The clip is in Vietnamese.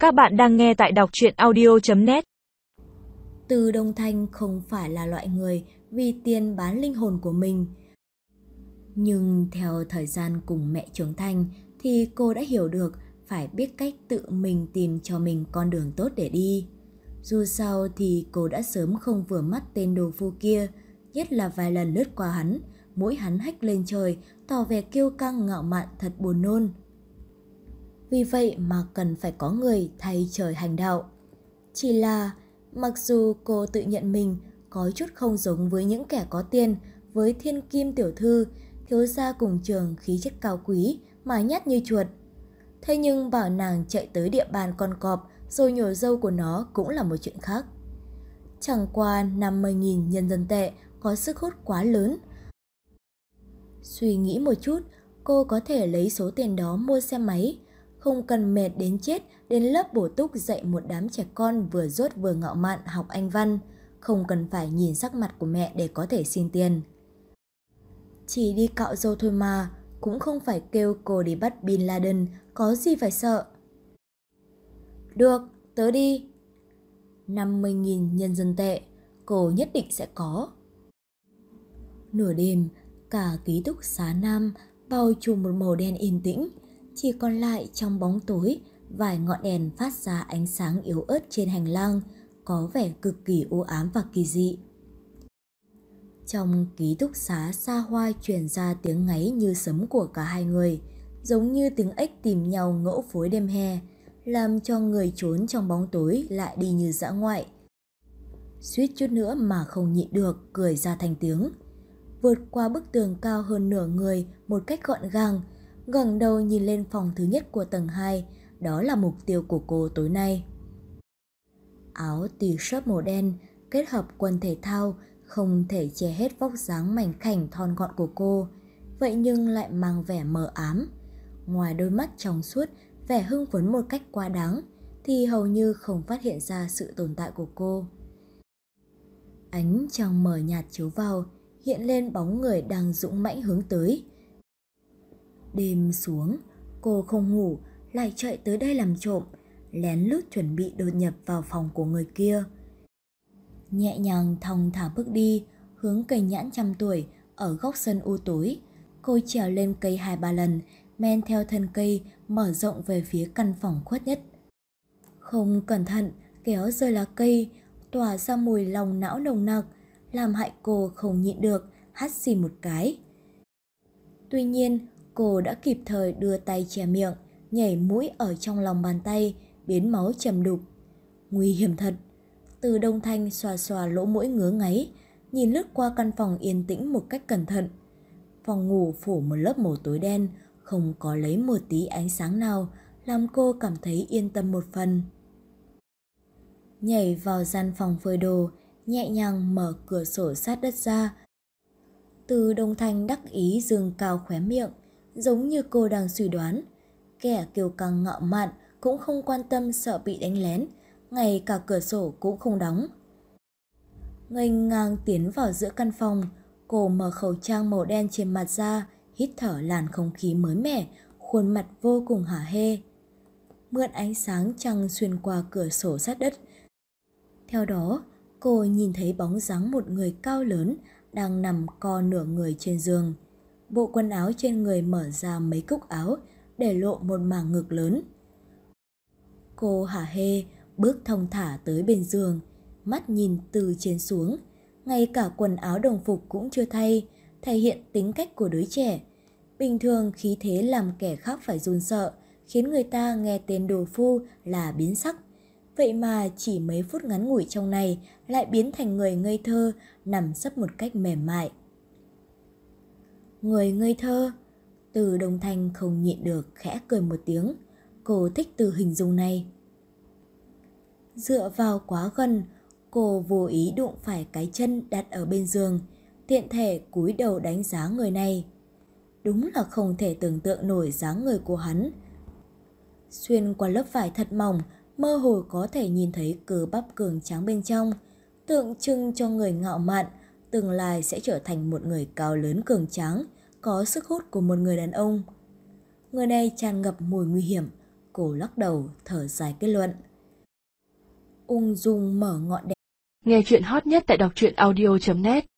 Các bạn đang nghe tại đọc truyện audio.net. Từ Đông Thanh không phải là loại người vì tiền bán linh hồn của mình. Nhưng theo thời gian cùng mẹ trưởng thành thì cô đã hiểu được phải biết cách tự mình tìm cho mình con đường tốt để đi. Dù sao thì cô đã sớm không vừa mắt tên đồ phu kia, nhất là vài lần lướt qua hắn, mũi hắn hách lên trời, tỏ vẻ kiêu căng ngạo mạn thật buồn nôn. Vì vậy mà cần phải có người thay trời hành đạo. Chỉ là mặc dù cô tự nhận mình có chút không giống với những kẻ có tiền, với thiên kim tiểu thư, thiếu gia cùng trường khí chất cao quý mà nhát như chuột. Thế nhưng bảo nàng chạy tới địa bàn con cọp rồi nhổ râu của nó cũng là một chuyện khác. Chẳng qua 50.000 nhân dân tệ có sức hút quá lớn. Suy nghĩ một chút, cô có thể lấy số tiền đó mua xe máy, không cần mệt đến chết đến lớp bổ túc dạy một đám trẻ con vừa dốt vừa ngạo mạn học Anh văn, không cần phải nhìn sắc mặt của mẹ để có thể xin tiền. Chỉ đi cạo râu thôi mà, cũng không phải kêu cô đi bắt Bin Laden, có gì phải sợ. Được, tớ đi. 50.000 nhân dân tệ, cô nhất định sẽ có. Nửa đêm, cả ký túc xá Nam bao trùm một màu đen yên tĩnh, chỉ còn lại trong bóng tối vài ngọn đèn phát ra ánh sáng yếu ớt trên hành lang, có vẻ cực kỳ u ám và kỳ dị. Trong ký túc xá xa hoa truyền ra tiếng ngáy như sấm của cả hai người, giống như tiếng ếch tìm nhau ngẫu phối đêm hè, làm cho người trốn trong bóng tối lại đi như dã ngoại. Suýt chút nữa mà không nhịn được cười ra thành tiếng. Vượt qua bức tường cao hơn nửa người một cách gọn gàng, ngẩng đầu nhìn lên phòng thứ nhất của tầng 2, đó là mục tiêu của cô tối nay. Áo t-shirt màu đen kết hợp quần thể thao không thể che hết vóc dáng mảnh khảnh thon gọn của cô, vậy nhưng lại mang vẻ mờ ám. Ngoài đôi mắt trong suốt, vẻ hưng phấn một cách quá đáng, thì hầu như không phát hiện ra sự tồn tại của cô. Ánh trăng mờ nhạt chiếu vào, hiện lên bóng người đang dũng mãnh hướng tới. Đêm xuống, cô không ngủ, lại chạy tới đây làm trộm, lén lút chuẩn bị đột nhập vào phòng của người kia. Nhẹ nhàng thong thả bước đi, hướng cây nhãn 100 tuổi ở góc sân u tối. Cô trèo lên cây 2-3 lần, men theo thân cây mở rộng về phía căn phòng khuất nhất. Không cẩn thận kéo rơi lá cây, tỏa ra mùi lòng não nồng nặc, làm hại cô không nhịn được hắt xì một cái. Tuy nhiên, cô đã kịp thời đưa tay che miệng, nhảy mũi ở trong lòng bàn tay, biến máu trầm đục. Nguy hiểm thật. Từ Đông Thanh xoa xoa lỗ mũi ngứa ngáy, nhìn lướt qua căn phòng yên tĩnh một cách cẩn thận. Phòng ngủ phủ một lớp màu tối đen, không có lấy một tí ánh sáng nào, làm cô cảm thấy yên tâm một phần. Nhảy vào gian phòng phơi đồ, nhẹ nhàng mở cửa sổ sát đất ra. Từ Đông Thanh đắc ý dương cao khóe miệng, giống như cô đang suy đoán. Kẻ kiêu căng ngạo mạn cũng không quan tâm sợ bị đánh lén, ngay cả cửa sổ cũng không đóng. Nghênh ngang tiến vào giữa căn phòng, cô mở khẩu trang màu đen trên mặt ra, hít thở làn không khí mới mẻ, khuôn mặt vô cùng hả hê. Mượn ánh sáng trăng xuyên qua cửa sổ sát đất. Theo đó, cô nhìn thấy bóng dáng một người cao lớn đang nằm co nửa người trên giường. Bộ quần áo trên người mở ra mấy cúc áo, để lộ một mảng ngực lớn. Cô hả hê bước thong thả tới bên giường, mắt nhìn từ trên xuống, ngay cả quần áo đồng phục cũng chưa thay, thể hiện tính cách của đứa trẻ. Bình thường khí thế làm kẻ khác phải run sợ, khiến người ta nghe tên đồ phu là biến sắc. Vậy mà chỉ mấy phút ngắn ngủi trong này lại biến thành người ngây thơ, nằm sấp một cách mềm mại. Người ngây thơ. Từ Đông Thanh không nhịn được khẽ cười một tiếng. Cô thích từ hình dung này. Dựa vào quá gần, cô vô ý đụng phải cái chân đặt ở bên giường, tiện thể cúi đầu đánh giá người này. Đúng là không thể tưởng tượng nổi dáng người của hắn. Xuyên qua lớp vải thật mỏng, mơ hồ có thể nhìn thấy cơ bắp cường tráng bên trong, tượng trưng cho người ngạo mạn, tương lai sẽ trở thành một người cao lớn cường tráng, có sức hút của một người đàn ông. Người này tràn ngập mùi nguy hiểm, Cô lắc đầu, thở dài kết luận. Ung dung mở ngọn đèn. Nghe chuyện hot nhất tại đọc truyện audio.net